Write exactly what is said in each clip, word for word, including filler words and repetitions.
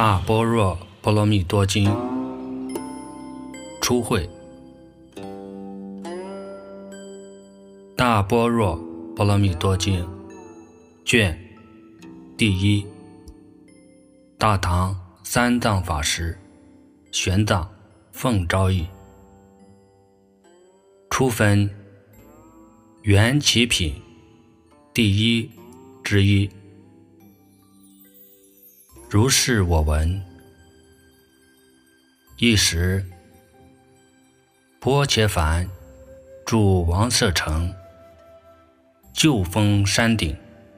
大般若波罗蜜多经初会。大般若波罗蜜多经卷第一，大唐三藏法师玄奘奉诏译。初分缘起品第一之一。如是我闻。一时，波切梵住王舍城旧峰山顶，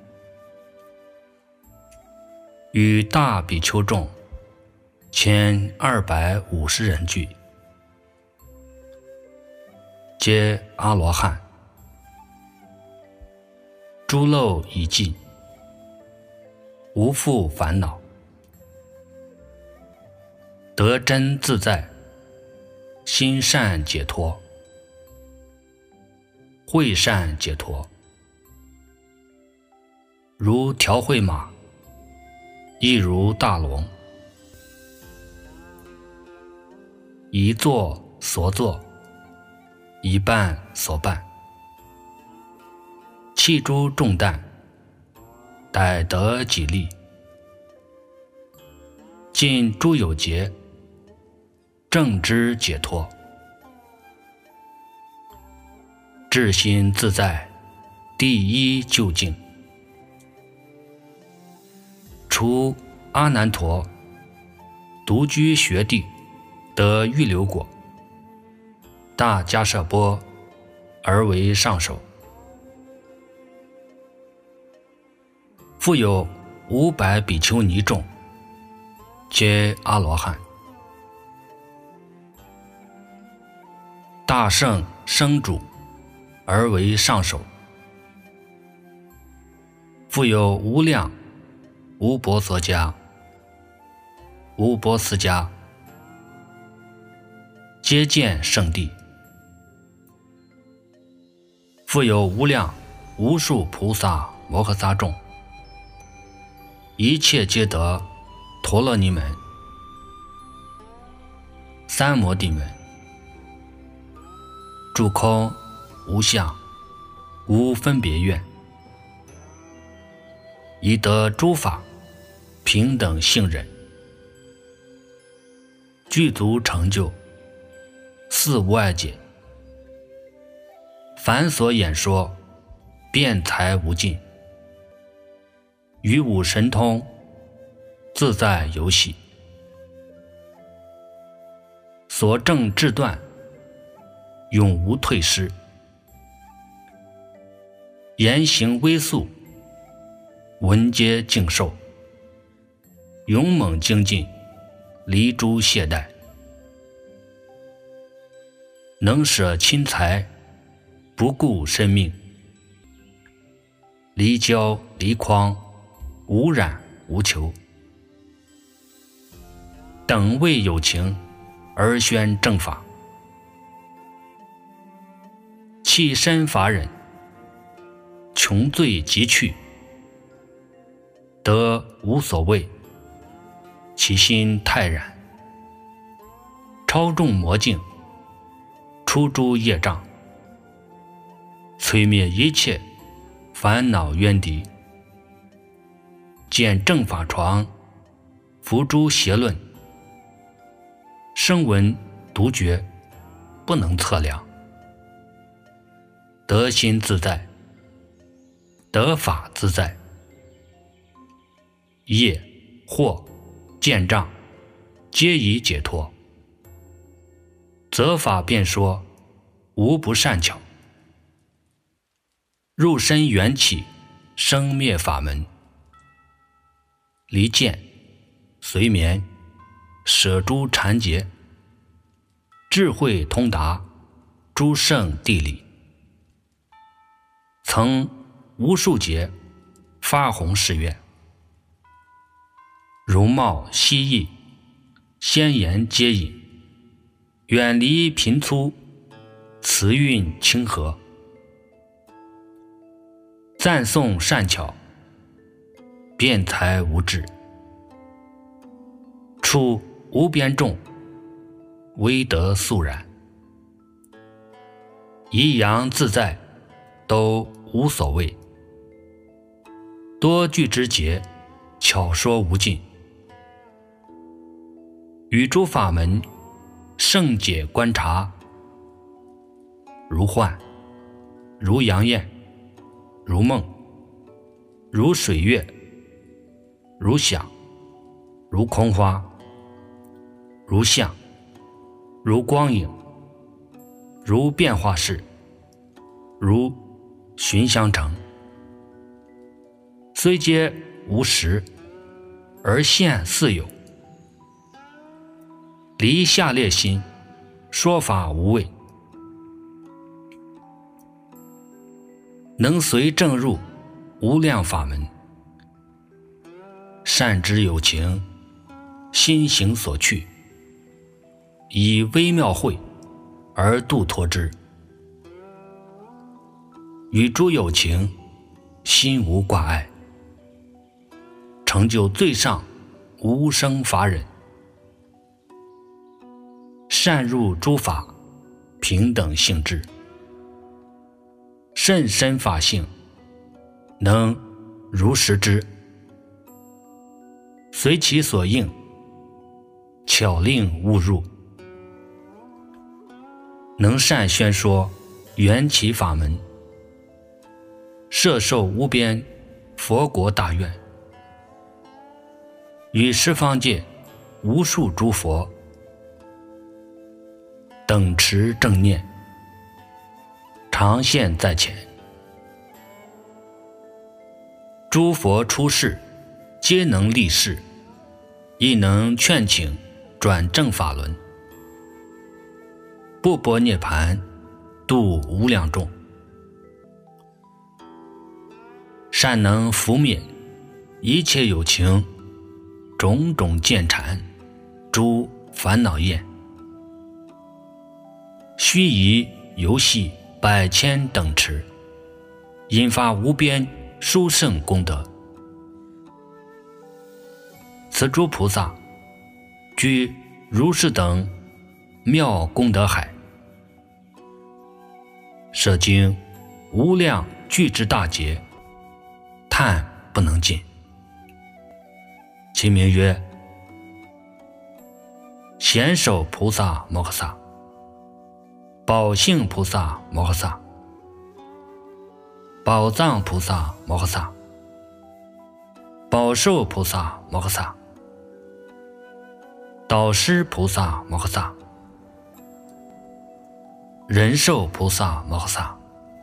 与大比丘众千二百五十人聚，皆阿罗汉，诸漏已尽，无复烦恼，得真自在，心善解脱，慧善解脱，如调慧马，亦如大龙，一作所作，一办所办，弃诸重担，逮得己利，尽诸有节，正知解脱，至心自在，第一究竟。除阿难陀独居学地，得预流果，大迦舍波而为上首。复有五百比丘尼众，皆阿罗汉。大圣生主而为上首。复有无量无婆娑迦、无波斯迦，皆见圣地。复有无量无数菩萨摩诃萨众，一切皆得陀罗尼门、三摩地门，住空无相无分别愿，以得诸法平等性忍，具足成就，四无碍解，凡所演说，辩才无尽，于五神通，自在游戏，所证智断，永无退失，言行微速，闻皆敬受，勇猛精进，离诸懈怠，能舍亲财，不顾生命，离交离诳，无染无求，等为有情而宣正法，弃身法忍，穷罪即去，得无所谓，其心泰然，超众魔境，出诸业障，摧灭一切烦恼冤敌，见正法床，伏诸邪论，声闻独觉，不能测量，得心自在，得法自在，业惑见障，皆已解脱，择法便说，无不善巧，入身缘起，生灭法门，离见随眠，舍诸缠结，智慧通达诸圣地理，曾无数劫发弘誓愿，容貌希异，鲜言接引，远离贫粗，慈韵清和，赞颂善巧，辩才无智， 处无边众，唯得肃然。怡扬自在，都无所谓。多句之节，巧说无尽。与诸法门，圣解观察，如幻，如阳焰，如梦，如水月，如想，如空花，如相，如光影，如变化事，如寻香城。虽皆无实，而现似有。离下列心，说法无畏。能随正入无量法门，善知有情，心行所去，以微妙慧而度脱之。与诸有情，心无挂碍，成就最上无生法忍。善入诸法，平等性质，甚深法性，能如实知，随其所应，巧令悟入。能善宣说缘起法门，摄受无边佛国大愿，与十方界无数诸佛等持正念，常现在前。诸佛出世，皆能立事，亦能劝请转正法轮，不薄涅盘，度无量众。善能伏灭一切有情，种种见缠，诸烦恼厌。须臾游戏百千等持，引发无边殊胜功德。此诸菩萨居如是等妙功德海，摄经无量具之大劫，叹不能尽。其名曰贤首菩萨摩诃萨、宝性菩萨摩诃萨、宝藏菩萨摩诃萨、宝寿菩萨摩诃萨、导师菩萨摩诃萨、人寿菩萨摩诃萨、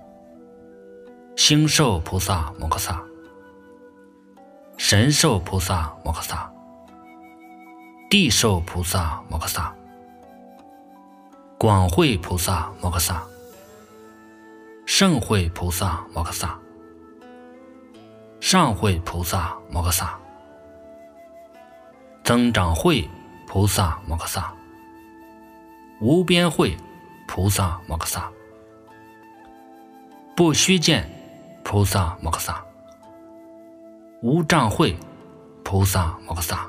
星寿菩萨摩诃萨、神寿菩萨摩诃萨、地寿菩萨摩诃萨、广慧菩萨摩诃萨、圣慧菩萨摩诃萨、上慧菩萨摩诃萨、增长慧菩萨摩诃萨、无边慧菩萨摩诃萨、不虚见菩萨摩诃萨、无障慧菩萨摩诃萨、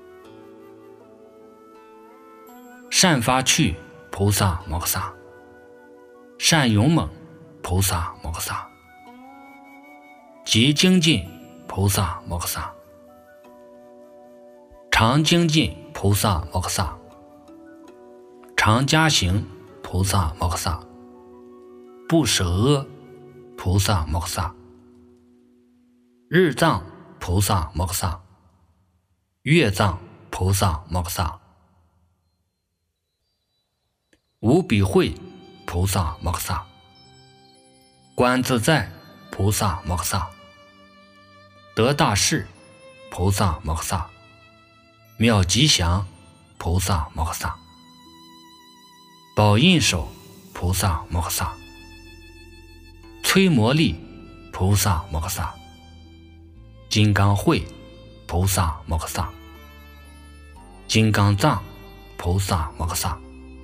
善发趣菩萨摩诃萨、善勇猛菩萨摩诃萨、极精进菩萨摩诃萨、常精进菩萨摩诃萨、常加行菩萨摩诃萨、不舍阿菩萨摩诃萨、日藏菩萨摩诃萨、月藏菩萨摩诃萨、无比慧菩萨摩诃萨、观自在菩萨摩诃萨、得大士菩萨摩诃萨、妙吉祥菩萨摩诃萨、宝印手菩萨摩诃萨、摧魔力菩萨摩诃萨、金刚慧菩萨摩诃萨、金刚藏菩萨摩诃萨、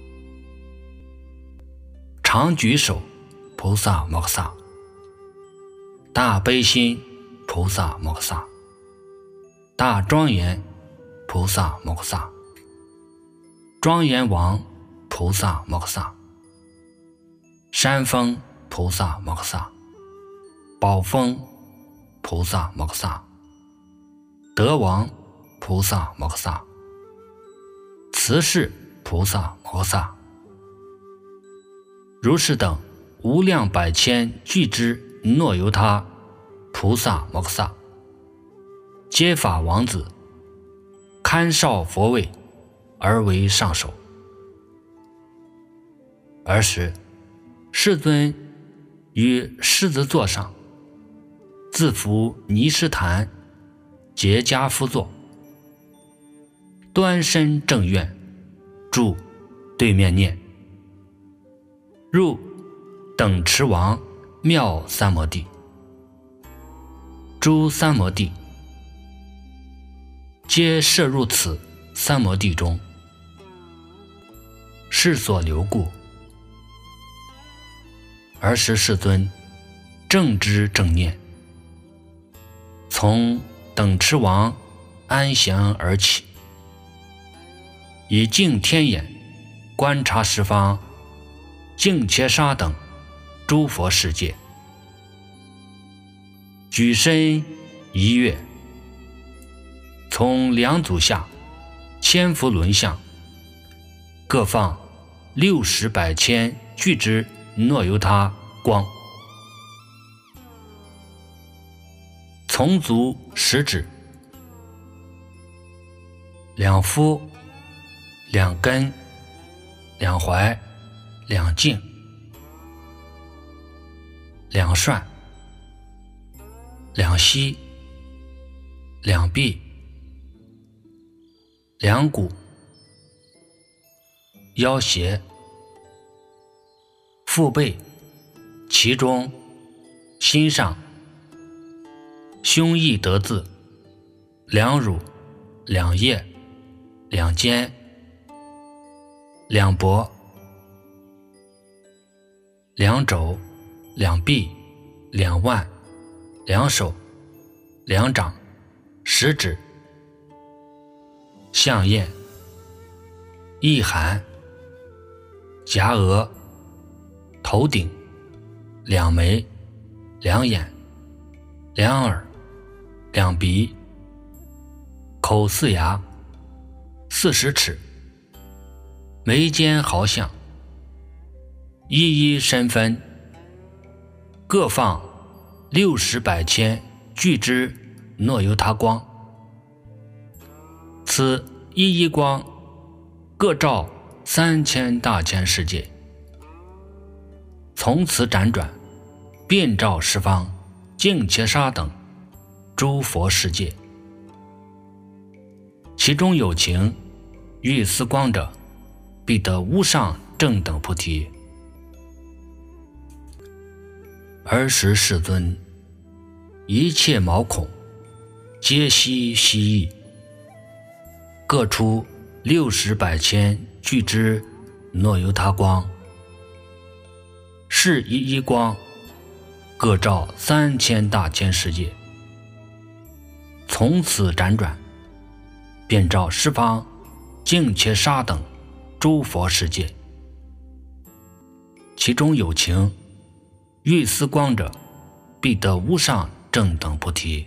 常举手菩萨摩诃萨、大悲心菩萨摩诃萨、大庄严菩萨摩诃萨、 庄严王菩萨摩诃萨，山峰菩萨摩诃萨，宝峰菩萨摩诃萨，德王菩萨摩诃萨，慈氏菩萨摩诃萨，如是等无量百千俱之诺由他菩萨摩诃萨，皆法王子，堪绍佛位而为上首。尔时世尊于狮子座上，自扶尼施坛，结跏趺坐，端身正愿，住对面念：入等持王妙三摩地。诸三摩地皆摄入此三摩地中，是所留故。尔时世尊正知正念，从等持王安详而起，以净天眼观察十方净伽沙等诸佛世界，举身一跃，从两足下千佛轮相，各放六十百千俱之诺由他光，从足十指，两夫两根两踝两颈两涮两膝两臂两骨腰胁腹背其中心上胸臆得字两乳两腋两肩两脖两肘两臂两腕两手两掌十指项燕意涵颊额头顶两眉两眼两耳两鼻口四牙四十齿眉间毫相，一一身分，各放六十百千俱之诺由他光。此一一光各照三千大千世界，从此辗转遍照十方净伽沙等诸佛世界，其中有情遇思光者，必得无上正等菩提。尔时世尊一切毛孔皆悉悉意，各出六十百千俱之诺由他光，是一一光各照三千大千世界，从此辗转遍照十方净伽沙等诸佛世界，其中有情遇思光者，必得无上正等菩提。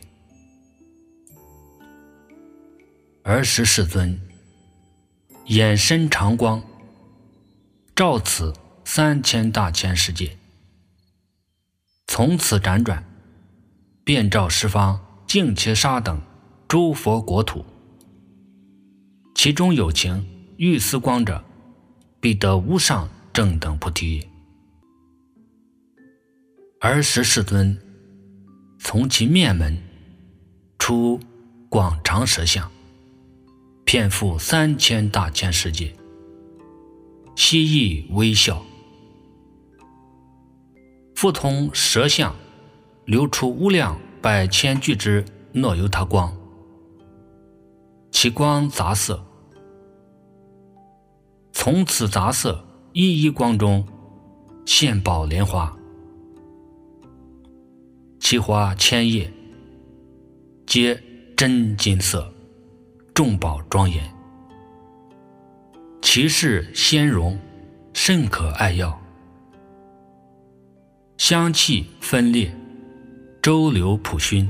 尔时世尊眼身常光，照此三千大千世界，从此辗转遍照十方净伽沙等诸佛国土，其中有情遇思光者，必得无上正等菩提。尔时世尊从其面门出广长舌相，遍覆三千大千世界，悉意微笑，复从舌相流出无量百千俱之诺由他光，其光杂色，从此杂色一一光中现宝莲花，其花千叶，皆真金色，众宝庄严， 其势鲜荣，甚可爱药。香气分裂，周流普熏，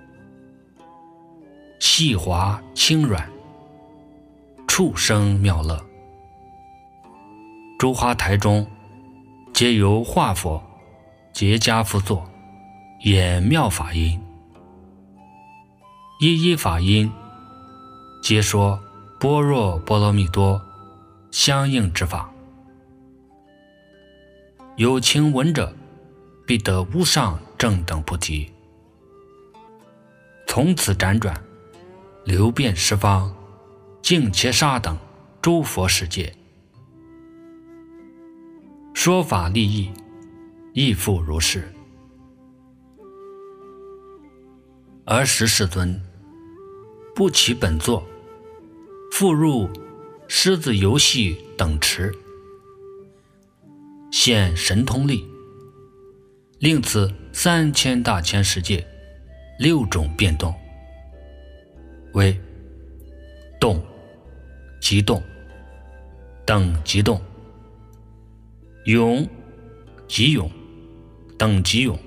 细滑轻软，触生妙乐。诸花台中皆由画佛结跏趺坐，演妙法音，一一法音皆说般若波罗蜜多相应之法。有情闻者，必得无上正等菩提。从此辗转，流遍十方，净伽沙等诸佛世界，说法利益，亦复如是。尔时世尊不起本座，复入狮子游戏等池，现神通力，令此三千大千世界六种变动，为动、即动、等即动、勇、即勇、等即勇、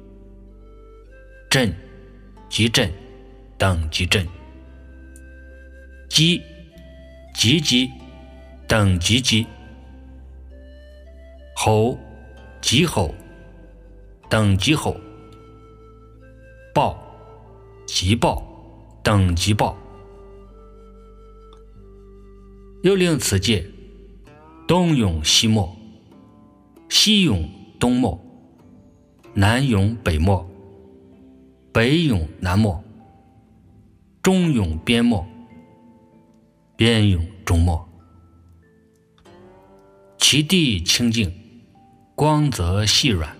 震、即震、等即震、击、即击、等即击、吼、即吼、等即吼、暴、即暴、等即暴。又令此界东涌西没，西涌东没，南涌北没，北涌南没，中涌边没，边涌中没。其地清净，光泽细软，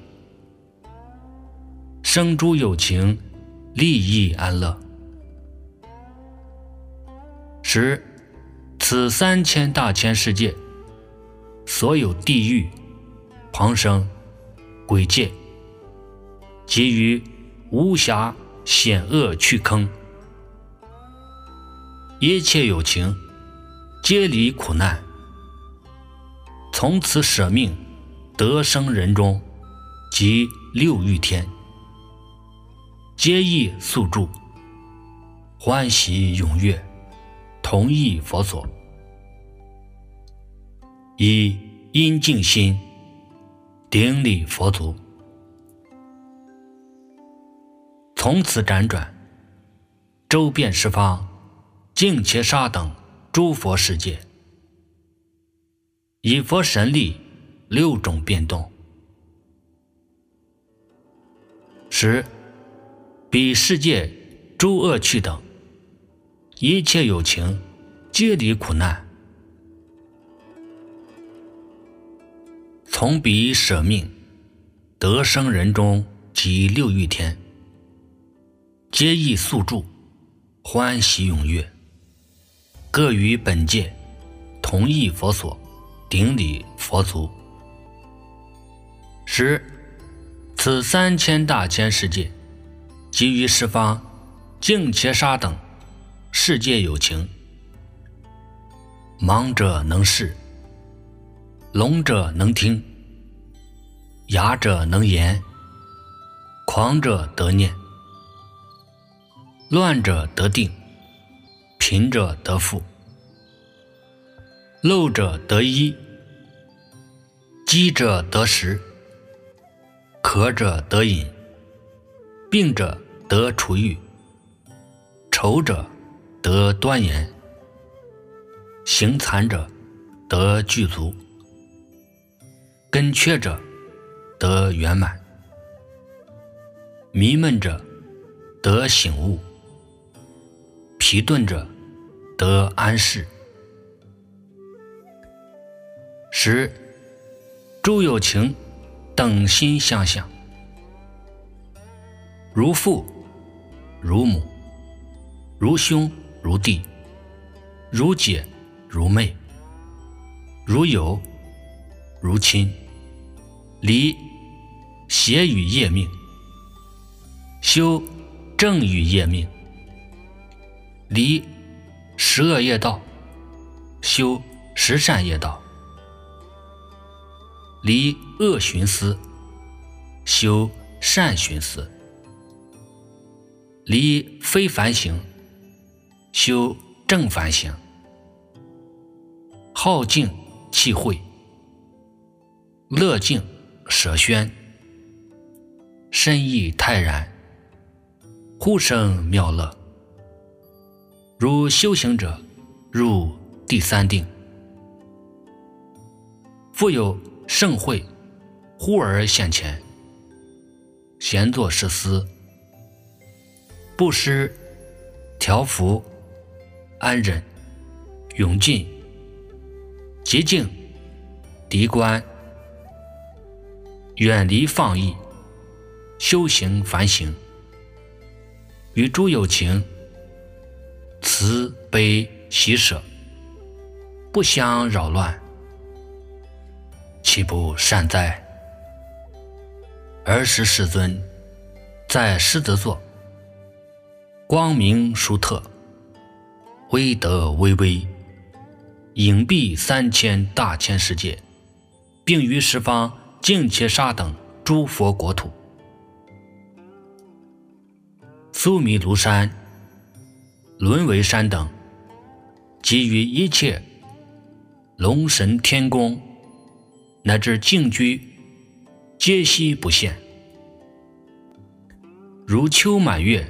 生诸有情，利益安乐。十此三千大千世界，所有地狱、旁生、鬼界，及于无暇险恶趣坑，一切有情，皆离苦难，从此舍命得生人中，及六欲天，皆亦宿住，欢喜踊跃，同意佛所，以因净心顶礼佛足。从此辗转，周遍十方，净伽沙等诸佛世界，以佛神力六种变动。十彼世界诸恶趣等，一切有情，皆离苦难，从彼舍命得生人中及六欲天，皆亦宿住，欢喜踊跃，各于本界同意佛所，顶礼佛足。十此三千大千世界，及于十方净伽沙等世界有情，盲者能视，聋者能听，哑者能言，狂者得念，乱者得定，贫者得富，漏者得衣，饥者得食，渴者得饮，病者得除愈，丑者得端严，行残者得具足，根缺者得圆满，迷闷者得醒悟，疲顿者得安适。十诸有情等心相向，如父如母，如兄如弟，如姐如妹，如友如亲，离邪与业命，修正与业命，离十恶业道，修十善业道，离恶寻思，修善寻思，离非凡行，修正凡行，好静气慧，乐静舍宣，身意泰然，呼声妙乐。如修行者入第三定，复有盛会忽而现前，闲坐时思，不失调伏安忍永进极静敌观，远离放逸，修行凡行，与诸有情慈悲喜舍，不相扰乱，岂不善哉？儿时世尊在狮子座，光明殊特，威德巍巍，隐蔽三千大千世界，并于十方净切沙等诸佛国土。苏弥庐山、轮为山等，及于一切龙神天宫乃至净居，皆悉不现。如秋满月，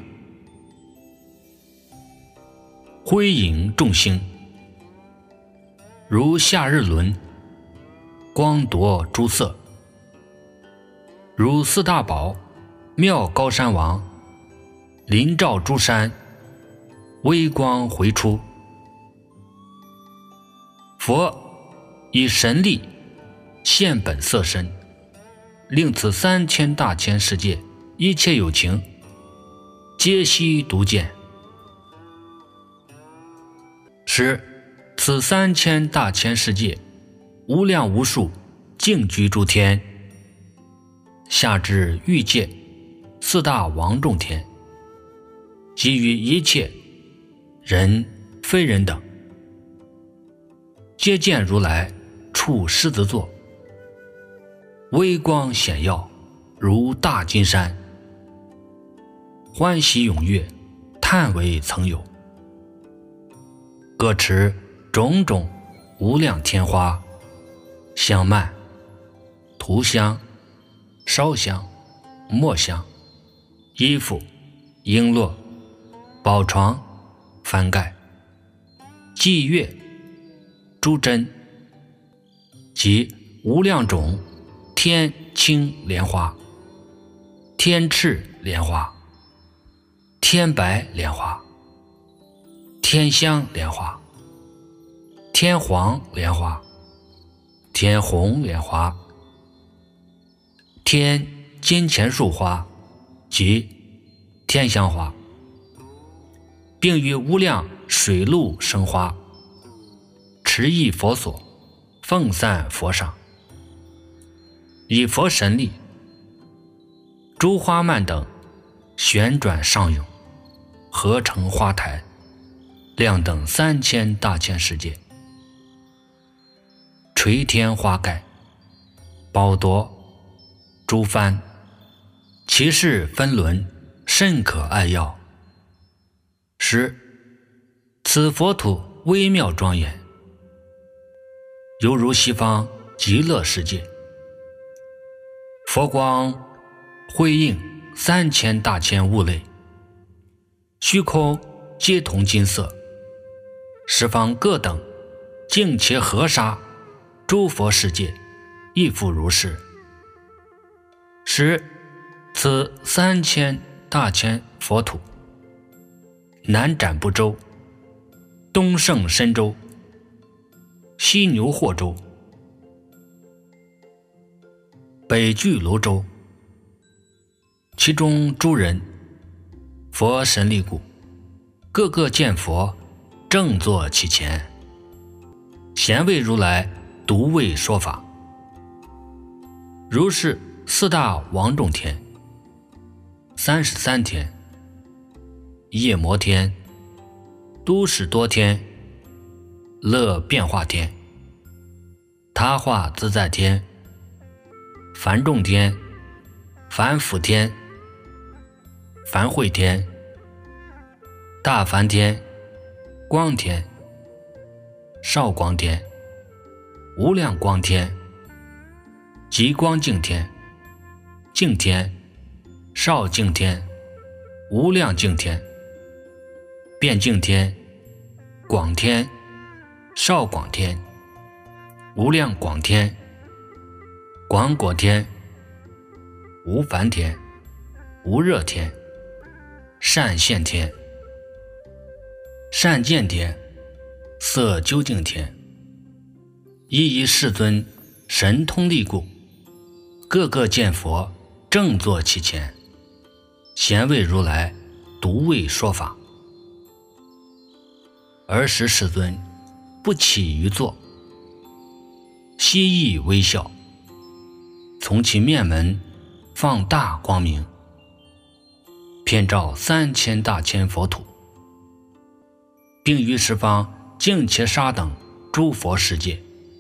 辉映众星；如夏日轮，光夺诸色；如四大宝妙高山王，临照诸山，微光回出。佛以神力现本色身，令此三千大千世界一切有情皆悉独见，使此三千大千世界无量无数净居诸天，下至欲界四大王众天，及于一切人非人等，皆见如来处狮子座，微光显耀，如大金山，欢喜踊跃，叹为曾有。各持种种无量天花、香幔、涂香、烧香、墨香、衣服、璎珞、宝床、幡盖、伎乐、诸珍，及无量种天青莲花、天赤莲花、天白莲花、天香莲花、天黄莲花、天红莲花、天金钱树花及天香花，并于无量水陆生花，持意佛所，奉散佛上，以佛神力，诸花蔓等旋转上涌，合成花台，量等三千大千世界，垂天花盖，宝铎、诸幡，其事分轮，甚可爱要。十，此佛土微妙庄严，犹如西方极乐世界，佛光辉映三千大千物类，虚空皆同金色，十方各等净切河沙诸佛世界，亦复如是。十，此三千大千佛土，南瞻部洲，东胜神州，西牛霍州，北俱泸州，其中诸人佛神力故，个个见佛正坐其前，贤为如来独为说法。如是四大王众天、三十三天、夜摩天、都史多天、乐变化天、 他化自在天、梵众天、梵辅天、梵会天、大梵天、光天、少光天、无量光天、极光净天、净天、少净天、无量净天、遍净天、广天、少广天、无量广天、广果天、无烦天、无热天、善现天、善见天、色究竟天，一一世尊神通力故，个个见佛正坐其前，贤为如来独为说法。尔时世尊不起于坐，悉意微笑，从其面门放大光明，遍照三千大千佛土，并于十方净伽沙等诸佛世界。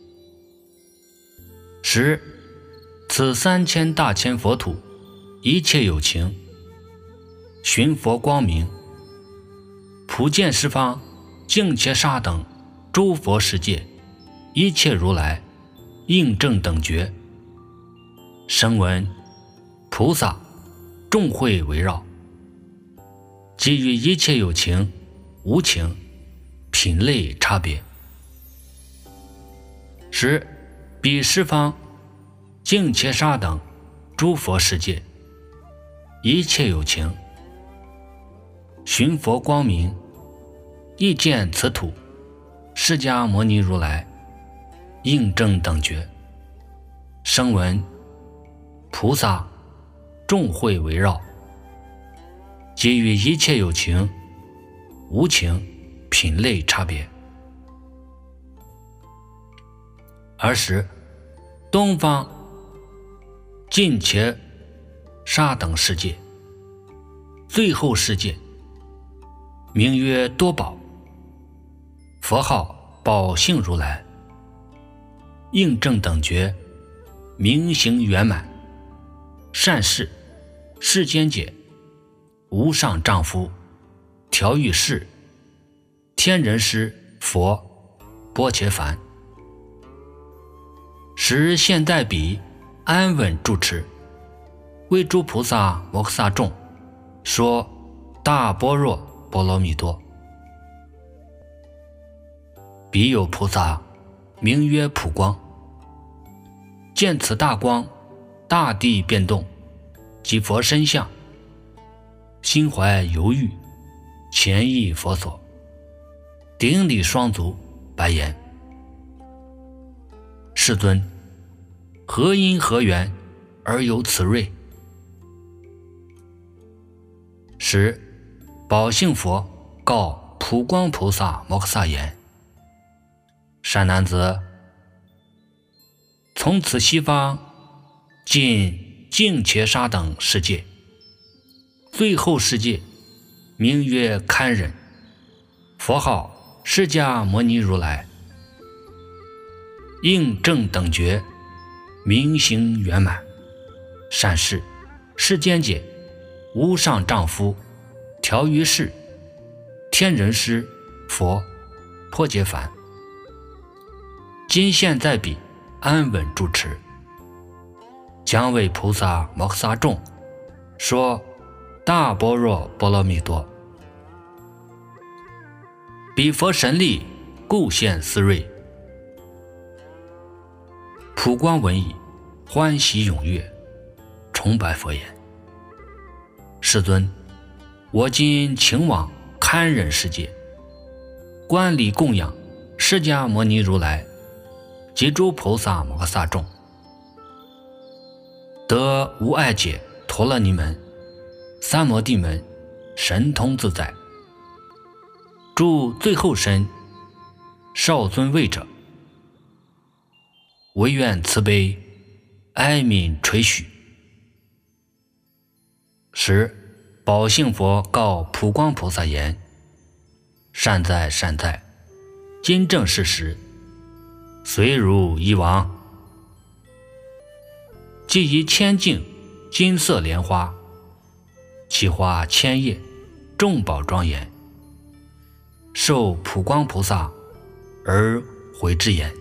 十此三千大千佛土一切有情，寻佛光明，普见十方净伽沙等诸佛世界一切如来应正等觉，声闻菩萨众会围绕，给予一切有情无情品类差别。十彼十方净伽沙等诸佛世界一切有情，寻佛光明，亦见此土释迦牟尼如来应正等觉，声闻菩萨众会围绕，给予一切有情无情品类差别。尔时东方净伽沙等世界最后世界，名曰多宝，佛号宝性如来，应正等觉，明行圆满，善事世间解，无上丈夫，调御士，天人师，佛波伽梵。时现在彼安稳住持，为诸菩萨摩诃萨众说大般若波罗蜜多。彼有菩萨名曰普光，见此大光，大地变动，即佛身相，心怀犹豫，前忆佛所，顶礼双足，白言：世尊，何因何缘而有此瑞？时宝性佛告普光菩萨摩诃萨言：善男子，从此西方尽净伽沙等世界，最后世界名曰堪忍，佛号释迦牟尼如来，应正等觉，明行圆满，善事世间解，无上丈夫，调御士，天人师，佛波伽梵。今现在彼安稳住持，将为菩萨摩诃萨众说大般若波罗蜜多。彼佛神力故现斯瑞。普光闻已，欢喜踊跃，崇拜佛言：世尊，我今请往堪忍世界，观礼供养释迦牟尼如来及诸菩萨摩诃萨众，得无碍解陀罗尼门、三摩地门神通自在，住最后身少尊位者，唯愿慈悲哀悯垂许。时宝性佛告普光菩萨言：善哉善哉，今正是时， 随如以往。即以千茎金色莲花，其花千叶，众宝庄严，受普光菩萨而回之言：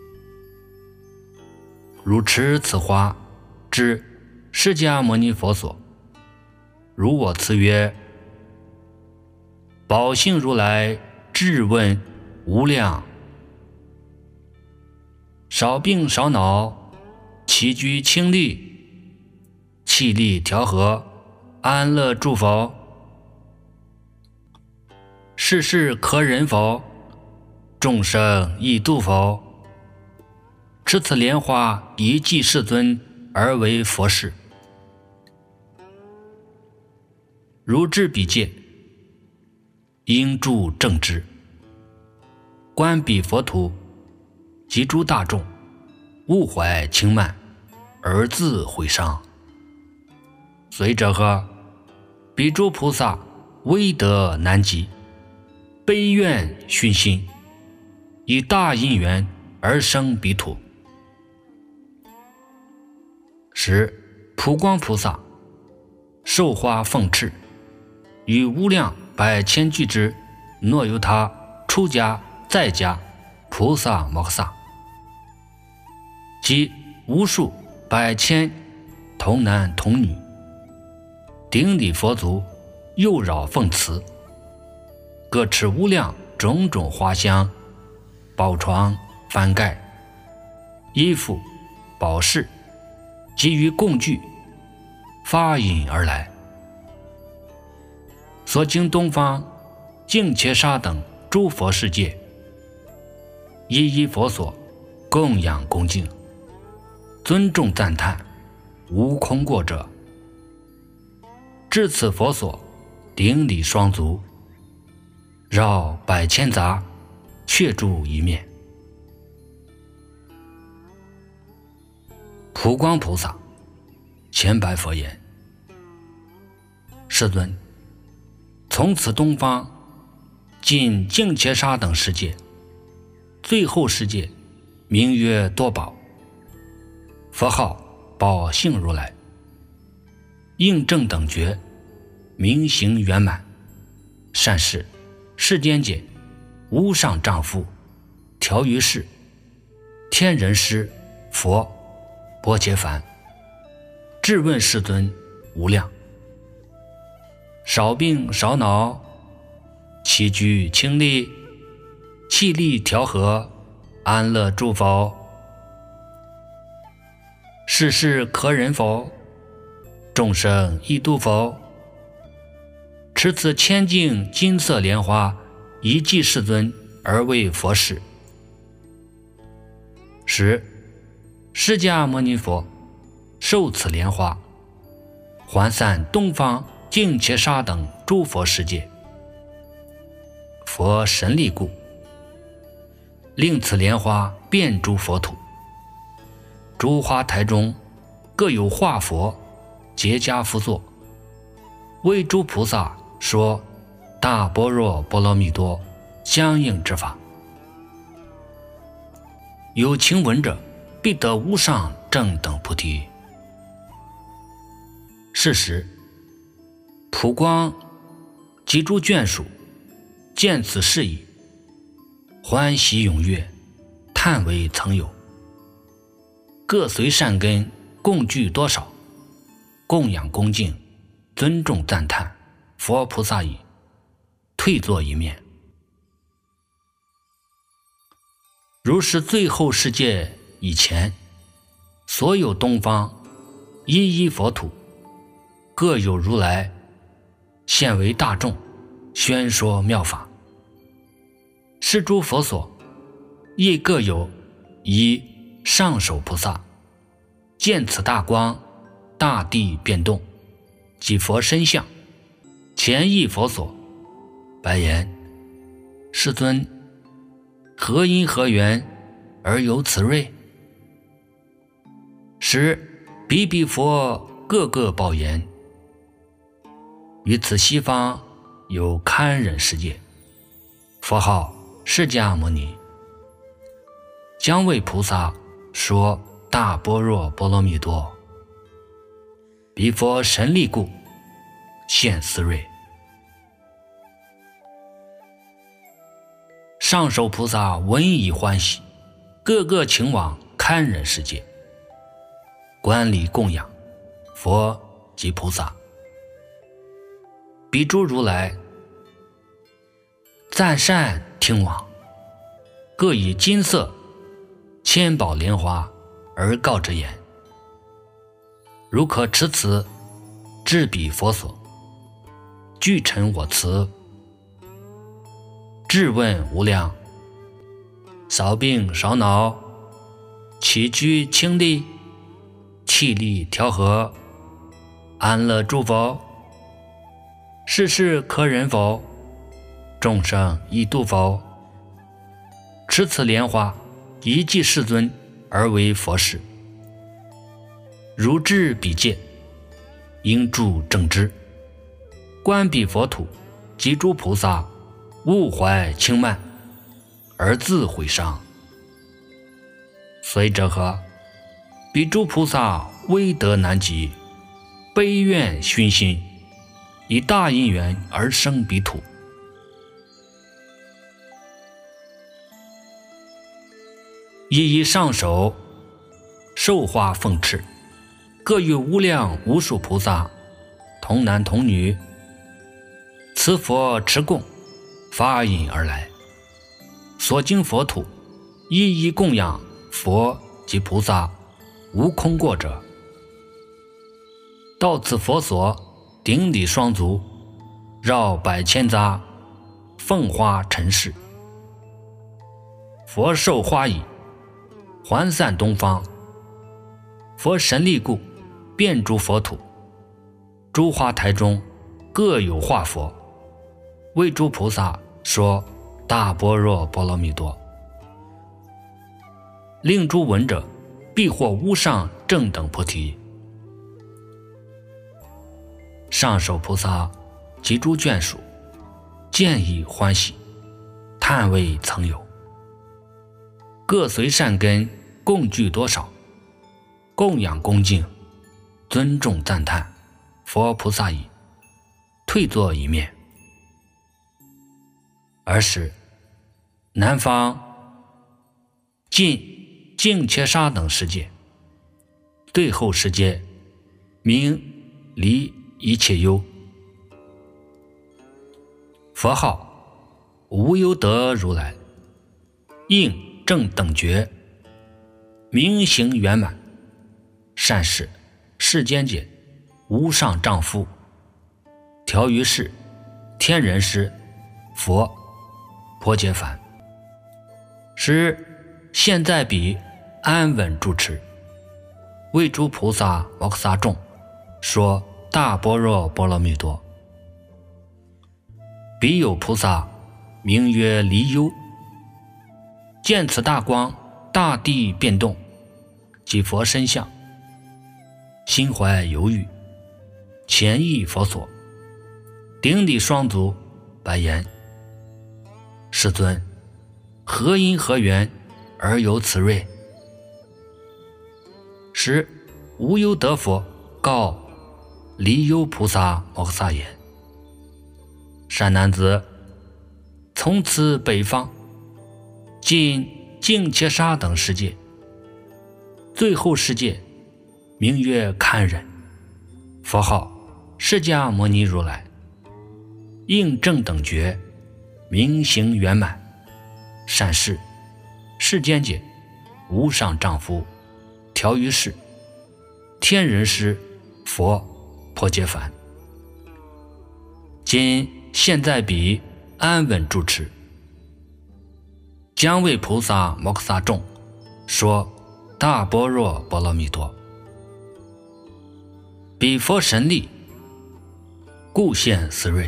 如持此花之释迦牟尼佛所，如我辞曰：宝性如来质问无量，少病少恼，起居清利，气力调和，安乐住否？世事可忍否？众生易度否？持此莲花以济世尊而为佛事。如至彼界，应住正知，观彼佛土及诸大众，勿怀轻慢而自毁伤。随者何？彼诸菩萨威德难及，悲愿熏心，以大因缘而生彼土。十普光菩萨受花奉敕，与无量百千俱之若由他出家在家菩萨摩诃萨，即无数百千童男童女，顶礼佛足，右绕奉慈，各持无量种种花香、宝床、幡盖、衣服、宝饰，及于供具，发引而来，所经东方净伽沙等诸佛世界，一一佛所供养恭敬，尊重赞叹，无空过者。至此佛所，顶礼双足，绕百千匝，却住一面。普光菩萨前白佛言：世尊，从此东方尽净伽沙等世界，最后世界名曰多宝，佛号宝性如来，应正等觉，明行圆满，善事世间界无上丈夫，调于世，天人师佛波伽梵，质问世尊无量，少病少恼，起居清利，气力调和，安乐住否？世事可忍否？众生易度否？持此千茎金色莲花，以济世尊而为佛事。十释迦牟尼佛受此莲花，还散东方净伽沙等诸佛世界。佛神力故，令此莲花遍诸佛土，诸花台中各有化佛结跏趺坐，为诸菩萨说大般若波罗蜜多相应之法。有情闻者，必得无上正等菩提。是时，普光及诸眷属见此事矣，欢喜踊跃，叹为曾有。各随善根共具多少，供养恭敬，尊重赞叹，佛菩萨已，退坐一面。如是最后世界以前，所有东方一一佛土，各有如来现为大众宣说妙法。是诸佛所亦各有一上首菩萨，见此大光，大地变动，即佛身相，前诣佛所，白言：世尊，何因何缘而有此瑞？时彼彼佛各个报言：于此西方有堪忍世界，佛号释迦牟尼， 将为菩萨说大般若波罗蜜多。彼佛神力故，现思瑞。上首菩萨闻已欢喜，个个请往堪忍世界，观礼供养佛及菩萨。彼诸如来赞善听往，各以金色千宝莲花而告之言：如可持此至彼佛所，具陈我慈，质问无量，少病少恼，起居清利，气力调和，安乐住否？世事可忍否？众生易度否？持此莲花，一即世尊而为佛事。如至彼界，应住正知，观彼佛土及诸菩萨，勿怀轻慢，而自毁伤。随者何？彼诸菩萨威德难及，悲愿熏心，以大因缘而生彼土。一一上首，授花奉持，各与无量无数菩萨，童男童女，持佛持供，发引而来，所经佛土，一一供养佛及菩萨，无空过者。到此佛所，顶礼双足，绕百千匝，奉花陈饰。佛授花已，还散东方。佛神力故，遍诸佛土，诸花台中各有化佛，为诸菩萨说大般若波罗蜜多。令诸闻者，必获无上正等菩提。上首菩萨及诸眷属，见已欢喜，叹未曾有。各随善根，共具多少，供养恭敬，尊重赞叹，佛菩萨已，退坐一面。尔时南方晋净切沙等世界，最后世界名离一切忧，佛号无忧得如来，应正等觉，明行圆满，善事世间界，无上丈夫，调于世，天人师，佛婆伽梵，使现在彼安稳住持，为诸菩萨摩诃萨众说大般若波罗蜜多。彼有菩萨名曰离忧，见此大光，大地变动，即佛身相，心怀犹豫，前诣佛所，顶礼双足，白言：世尊，何因何缘而有此瑞？时无忧得佛告离忧菩萨摩诃萨言：善男子，从此北方尽净切沙等世界，最后世界名曰堪忍，佛号释迦牟尼如来，应正等觉，明行圆满，善事世间界，无上丈夫，调于世，天人师，佛婆伽梵，今现在彼安稳住持，将为菩萨摩诃萨众说大般若波罗蜜多。彼佛神力，故现思瑞。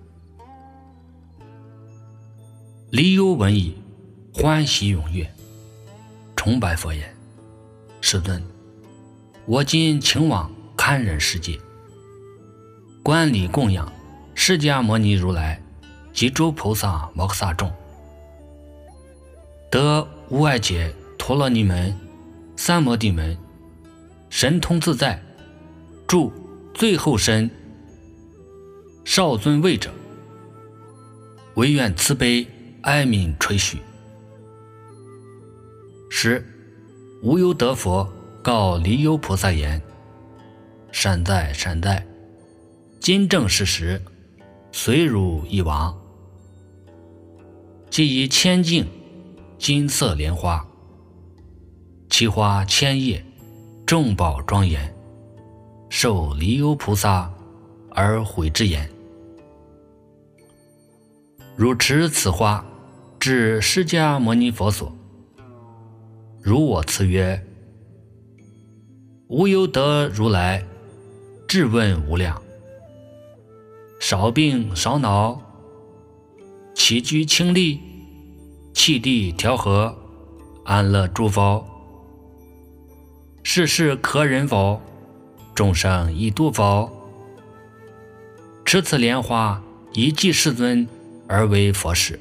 离忧闻已，欢喜踊跃，崇拜佛言：世尊，我今请往堪忍世界，观礼供养释迦牟尼如来及诸菩萨摩诃萨众，得无碍解陀罗尼门、三摩地门，神通自在，住最后身少尊位者，唯愿慈悲哀悯垂许。十无忧得佛告离忧菩萨言：善哉善哉，今正是时，随汝一往。即以千径金色莲花，其花千叶，众宝庄严，受离忧菩萨而毁之言。汝持此花至释迦牟尼佛所，如我辞曰：无忧得如来质问无量，少病少恼，起居清利，气地调和，安乐住否？世事可忍否？众生已度否？持此莲花以济世尊而为佛事。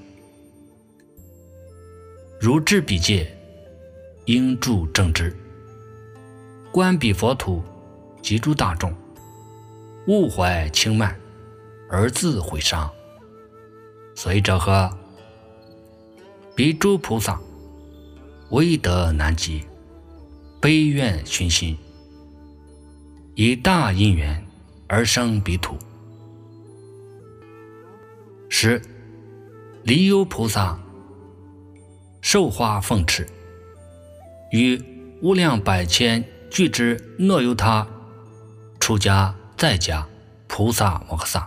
如至彼界，应住正知，观彼佛土及诸大众，勿怀轻慢而自毁伤。随者何？彼诸菩萨威德难及，悲愿熏心，以大因缘而生彼土。十离忧菩萨受花奉持，于无量百千俱之诺由他出家在家菩萨摩诃萨，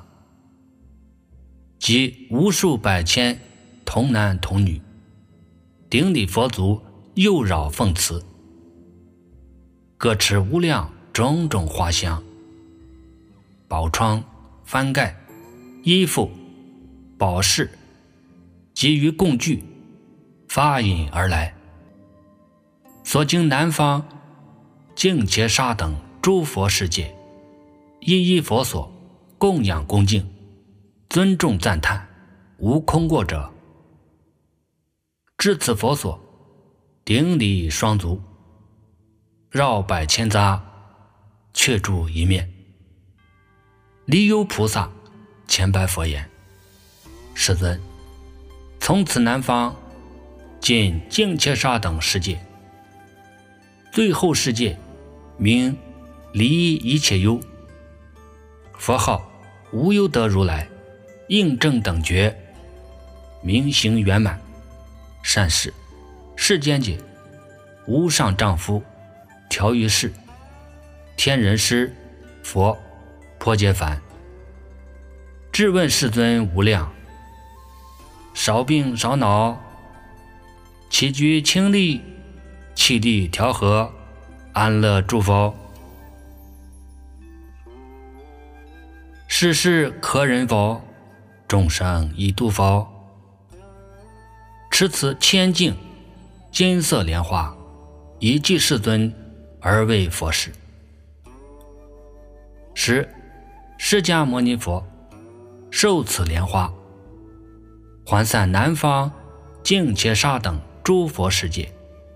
及无数百千童男童女，顶礼佛足，右绕奉慈，各持无量种种花香，宝窗、幡盖、衣服、宝饰，及于供具，发引而来。所经南方净伽沙等诸佛世界，一一佛所供养恭敬，尊重赞叹，无空过者。至此佛所，顶礼双足，绕百千匝，却住一面。离忧菩萨前白佛言：世尊，从此南方尽净伽沙等世界，最后世界名离一切忧，佛号无忧得如来，应正等觉，明行圆满，善事世间界，无上丈夫，调御士，天人师，佛破揭梵，质问世尊无量，少病少恼，起居清利，气地调和，安乐住否？世事可忍否？众生已度否？持此千径金色莲花，以济世尊而为佛事。十释迦牟尼佛受此莲花，还散南方净伽沙等诸佛世界。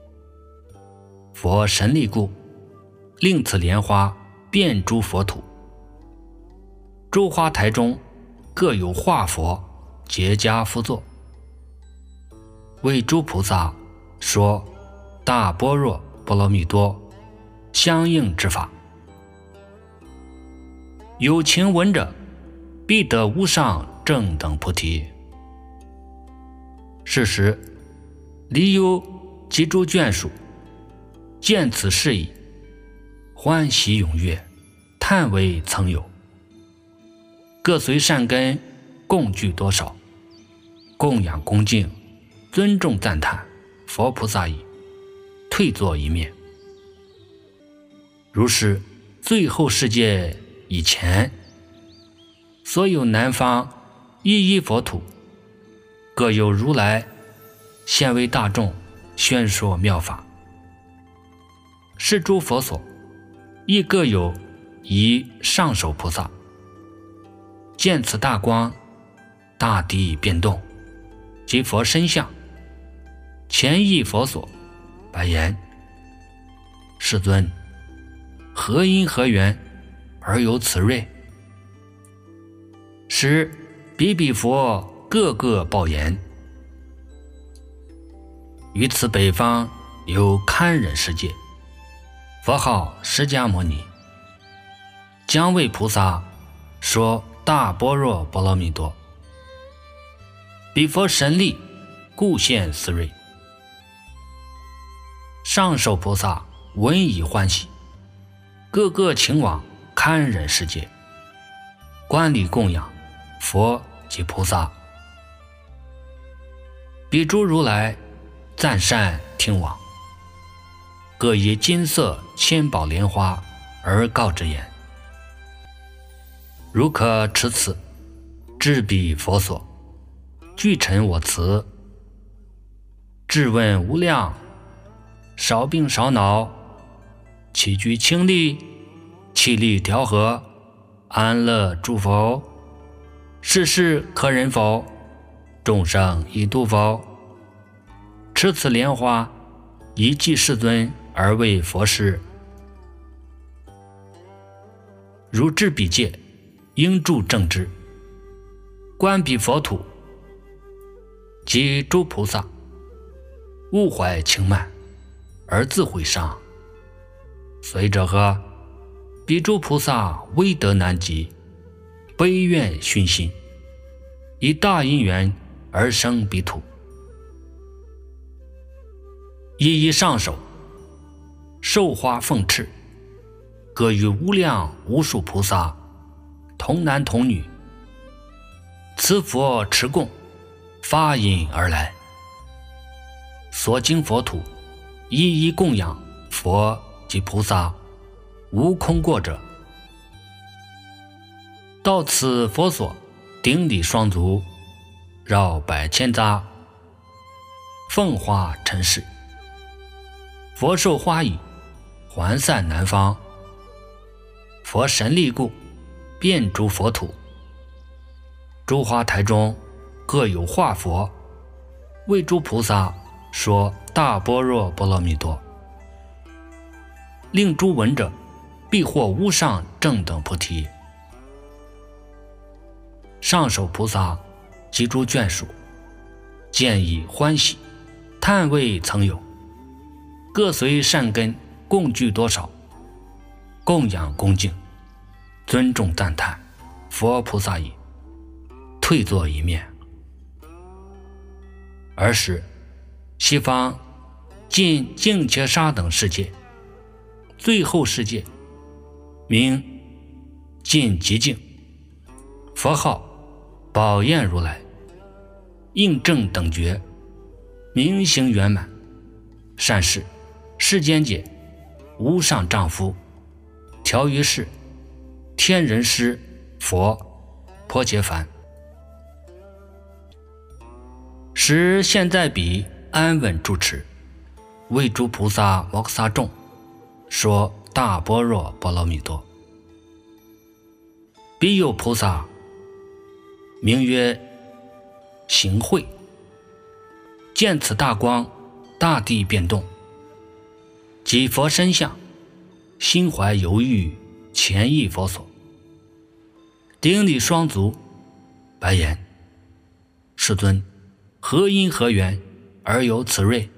佛神力故，令此莲花遍诸佛土。诸花台中各有化佛结跏趺坐，为诸菩萨说大般若波罗蜜多相应之法。有情闻者，必得无上正等菩提。是时，离忧及诸眷属见此事矣，欢喜踊跃，叹为曾有。各随善根，共具多少，供养恭敬，尊重赞叹佛菩萨已，退坐一面。如是最后世界以前，所有南方一一佛土，各有如来现为大众宣说妙法。是诸佛所亦各有一上首菩萨，见此大光，大地变动，即佛身相，前一佛所白言：世尊，何因何缘而有此瑞？时比比佛各个报言：于此北方有堪忍世界，佛号释迦牟尼，将为菩萨说大般若波罗蜜多。彼佛神力，故现斯瑞。上首菩萨闻已欢喜，个个请往堪忍世界，观礼供养佛及菩萨。彼诸如来赞善听往，各以金色千宝莲花而告之言：如可持此，至彼佛所，具陈我慈，质问无量，少病少恼，起居清利，气力调和，安乐诸否？世事可忍否？众生已度否？持此莲花，以济世尊而为佛事。如至彼界，应住正知，观彼佛土，及诸菩萨，勿怀轻慢，而自毁伤。随者何？彼诸菩萨威德难及，悲愿熏心，以大因缘而生彼土。一一上首，授花奉敕，各与无量无数菩萨，童男童女，此佛持供，发引而来，所经佛土，一一供养佛及菩萨，无空过者。到此佛所，顶礼双足，绕百千匝，奉花陈饰。佛受花已，还散南方。佛神力故，遍诸佛土。诸花台中各有化佛，为诸菩萨说大般若波罗蜜多，令诸闻者必获无上正等菩提。上首菩萨及诸眷属，见以欢喜，叹未曾有，各随善根共具多少，供养恭敬，尊重赞叹，佛菩萨已，退坐一面。尔时西方尽净伽沙等世界，最后世界名尽极净，佛号宝焰如来，应正等觉，明行圆满，善事世间界，无上丈夫，调于世，天人师，佛颇伽梵。时现在彼安稳住持，为诸菩萨摩诃萨众说大般若波罗蜜多。彼有菩萨名曰行慧，见此大光，大地变动，即佛身相，心怀犹豫，前诣佛所，顶礼双足，白言：世尊，何因何缘而有此瑞？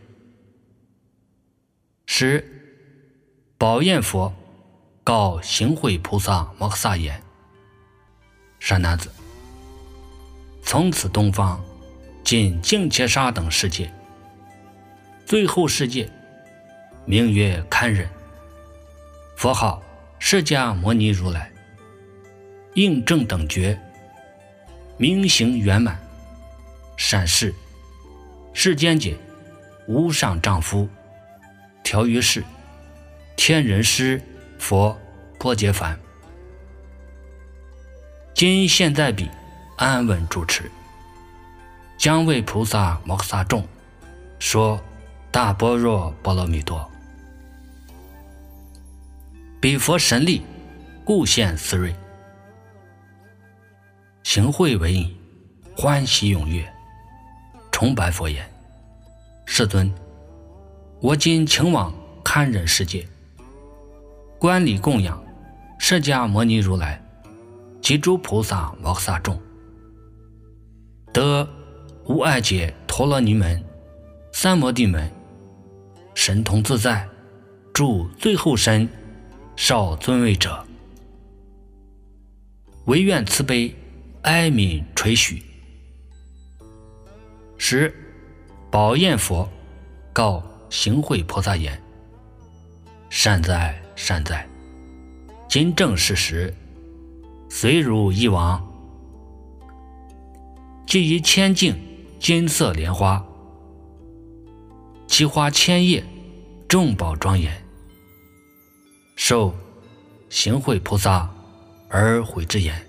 时宝焰佛告行慧菩萨摩诃萨言：善男子，从此东方尽净伽沙等世界，最后世界名曰堪忍，佛号释迦牟尼如来，应正等觉，明行圆满，善事世间界，无上丈夫，调于世，天人师，佛颇伽梵。今现在彼安稳住持，将为菩萨摩诃萨众说大般若波罗蜜多。彼佛神力，故现斯瑞。行慧为引，欢喜踊跃，崇拜佛言：世尊， 我今请往堪忍世界，观礼供养释迦牟尼如来及诸菩萨摩诃萨众，得无碍解陀罗尼门、三摩地门，神通自在，住最后身，少尊位者，唯愿慈悲，哀悯垂许。时宝焰佛告行慧菩萨言：善哉善哉，今正是时，随汝一往，即以千径金色莲花，其花千叶，众宝庄严，受行慧菩萨而悔之言：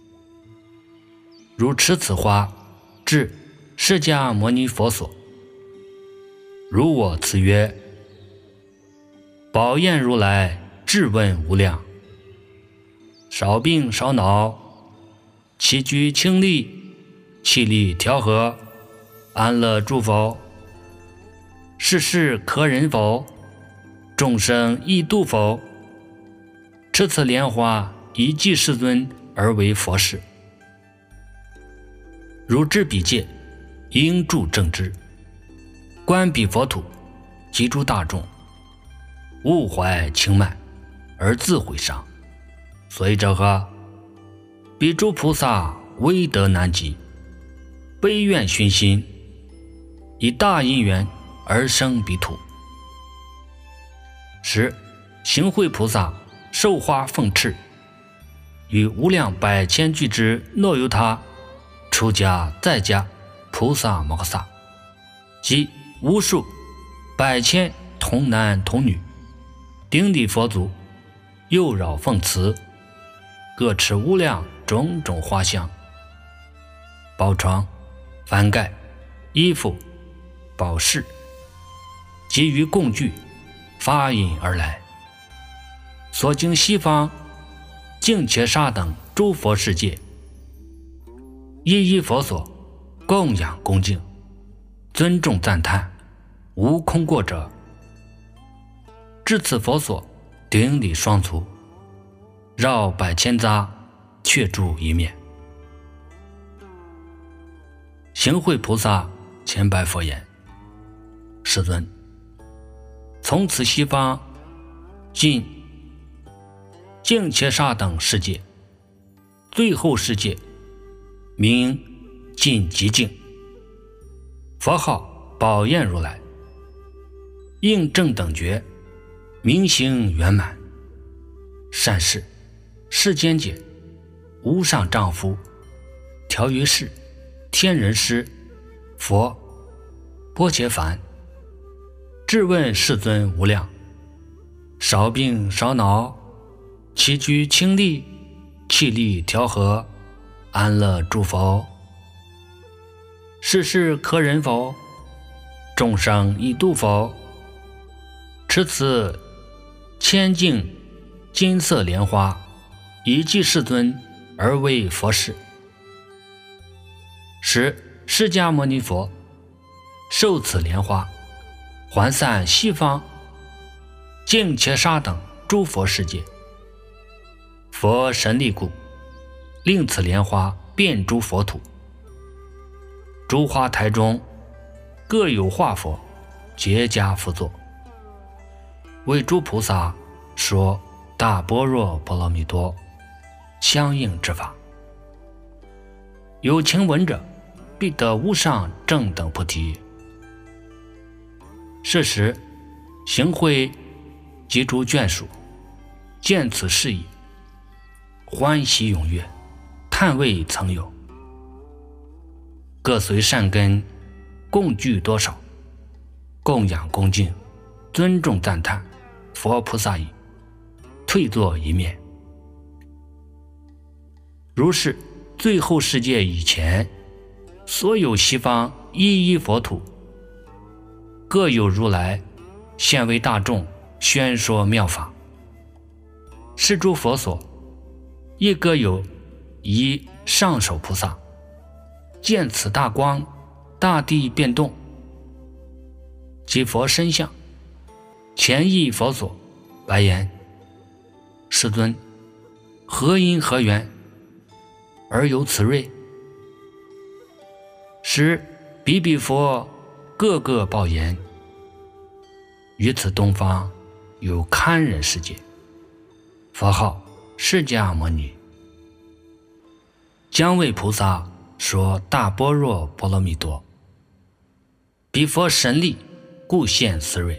汝持此花至释迦牟尼佛所，如我辞曰：宝焰如来质问无量，少病少恼，起居清利，气力调和，安乐住否？世事可忍否？众生易度否？持此莲花以济世尊而为佛事，汝知彼戒，应住正知，观彼佛土及诸大众，勿怀轻慢而自毁伤。所以者何？彼诸菩萨威德难及，悲愿熏心，以大因缘而生彼土。时行慧菩萨受花奉敕，与无量百千俱之诺由他出家在家菩萨摩诃萨，及无数百千童男童女，顶礼佛足，右绕奉慈，各持无量种种花香，宝床、幡盖、衣服、宝饰，及于供具，发引而来，所经西方净伽沙等诸佛世界，一一佛所供养恭敬，尊重赞叹，无空过者。至此佛所，顶礼双足，绕百千匝，却住一面。行慧菩萨前白佛言：世尊，从此西方尽净伽沙等世界，最后世界名尽极净，佛号宝焰如来，应正等觉，明行圆满，善事世间解，无上丈夫，调于世，天人师，佛波伽梵，质问世尊无量，少病少恼，起居清利，气力调和，安乐住否？世事可忍否？众生易度否？持此千径金色莲花，以济世尊而为佛事。时释迦牟尼佛受此莲花，还散西方净伽沙等诸佛世界。佛神力故，令此莲花遍诸佛土，诸花台中各有化佛，结跏趺坐，为诸菩萨说大般若波罗蜜多相应之法。有情闻者，必得无上正等菩提。是时行慧及诸眷属见此事矣，欢喜踊跃，叹未曾有。各随善根，共具多少，供养恭敬，尊重赞叹，佛菩萨已，退坐一面。如是最后世界以前，所有西方一一佛土，各有如来现为大众宣说妙法。是诸佛所，亦各有一上首菩萨，见此大光，大地变动，即佛身相前诣佛所，白言：世尊，何因何缘而有此瑞？时比比佛各个报言：于此东方有堪忍世界，佛号释迦牟尼，将为菩萨说大般若波罗蜜多。彼佛神力，故现此瑞。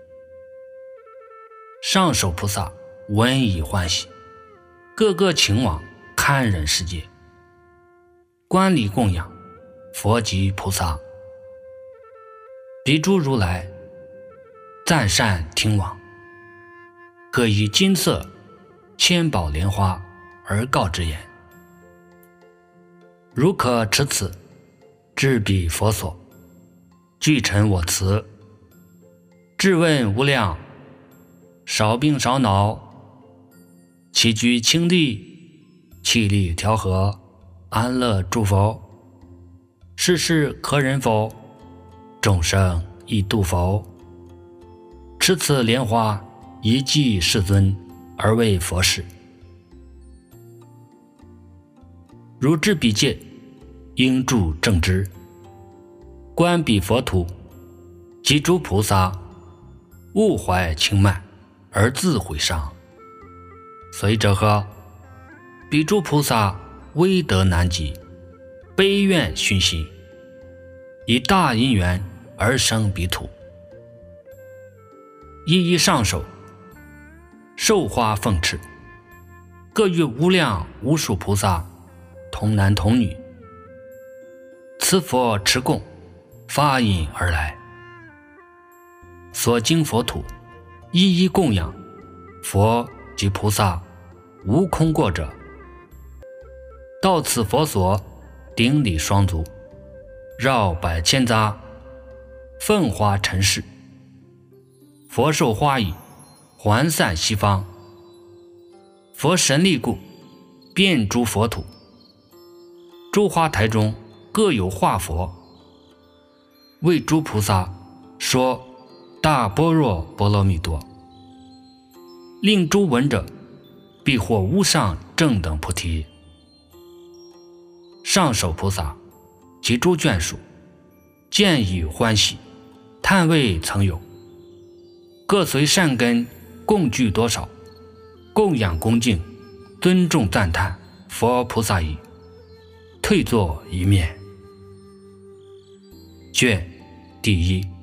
上首菩萨闻已欢喜，个个请往堪忍世界，观礼供养佛及菩萨。彼诸如来赞善听往，各以金色千宝莲花而告之言：如可持此，至彼佛所，具陈我慈，质问无量，少病少恼，起居清利，气力调和，安乐诸否？世事可忍否？众生亦度否？持此莲花，一记世尊，而为佛事。如至彼界，应住正知，观彼佛土，及诸菩萨，勿怀轻慢，而自毁伤。随者何？彼诸菩萨威德难及，悲愿熏心，以大因缘而生彼土。一一上首，授花奉持，各与无量无数菩萨童男童女，此佛持供，发引而来。所经佛土，一一供养，佛及菩萨无空过者。到此佛所，顶礼双足，绕百千匝，奉花陈饰。佛受花已，还散西方。佛神力故，遍诸佛土。诸花台中各有化佛，为诸菩萨说大般若波罗蜜多，令诸闻者必获无上正等菩提。上首菩萨及诸眷属见已欢喜，叹未曾有，各随善根共具多少，供养恭敬，尊重赞叹佛菩萨已，退坐一面。卷第一。